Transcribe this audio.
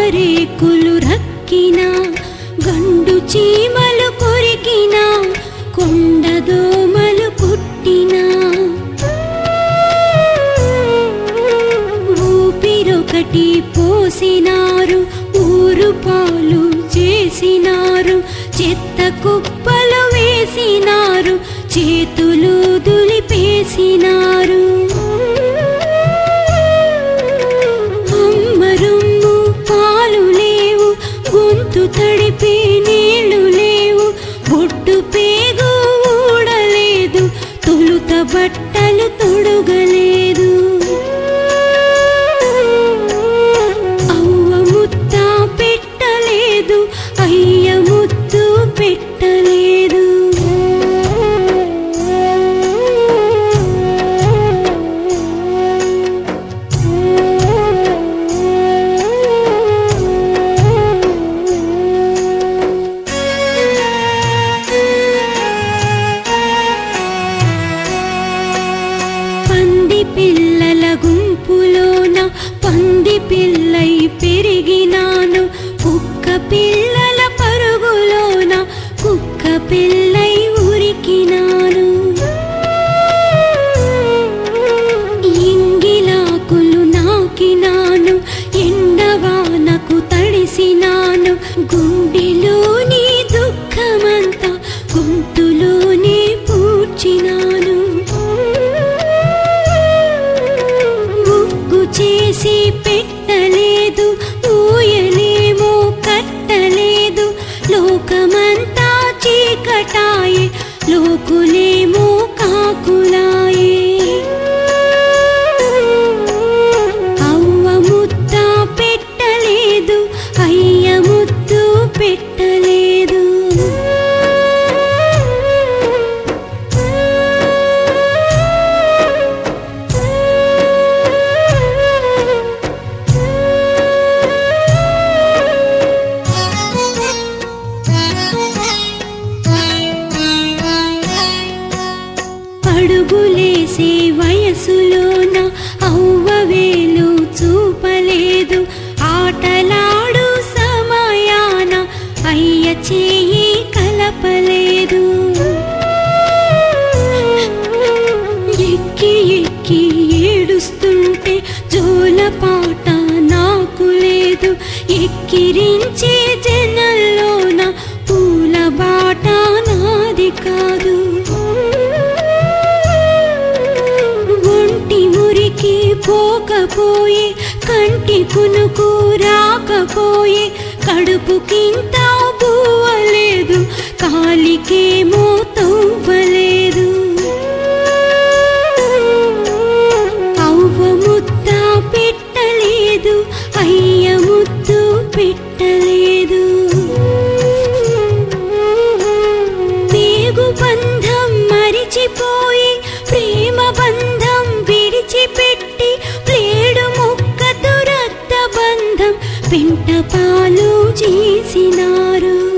రేకులు రక్కినా గండు చీమలు కొరికినా కొండదోమలు కుట్టినా ఊపిరొకటి పోసినారు ఊరు పాలు చేసినారు చెత్త కుప్పలు వేసినారు చేతులు దులిపేసినారు అమ్మరుమ్ము పాలు లేవు గొంతు తడిపే నీళ్లు లేవు బొట్టు పేగు ఊడలేదు తొలుత బట్టలు తొడుగలేదు అవ్వ ముద్ద పెట్టలేదు అయ్య ముద్దు పెట్టలేదు పంది పిల్లల గుంపులోన పంది పిల్లై పెరిగినాను కుక్క పిల్లల పరుగులోన కుక్క పిల్లై ఉరికినాను ఇంగిలాకులు నాకినాను ఎండవానకు తడిసినాను గుండెలోని దుఃఖమంతా గొంతులోనే పూడ్చినాను చేసి పెట్టలేదు ఊయలేమో కట్టలేదు లోకమంతా చీకటాయే లోకులేమో కాకులాయే అవ్వ ముద్ద పెట్టలేదు అయ్య ముద్దు పెట్టలేదు అడుగులేసే వయసులోన అవ్వ వేలు చూపలేదు ఆటలాడు సమయాన అయ్య చేయి కలపలేదు ఎక్కి ఎక్కి ఏడుస్తుంటే జోలపాట నాకు లేదు ఎక్కిరించే జనంలోన పూల బాట నాది కాదు పోకపోయే కంటి కునుకు రాకపోయే కడుపుకింత బువ్వలేదు కాలికేమో తవ్వలేదు అవ్వ ముద్ద పెట్టలేదు అయ్య ముద్దు పెట్టలేదు పేగు బంధం మరిచిపోయి ప్రేమ బంధం విడిచిపెట్టి ప్లేడు ముక్కతో రక్త బంధం పెంట పాలు చేసినారు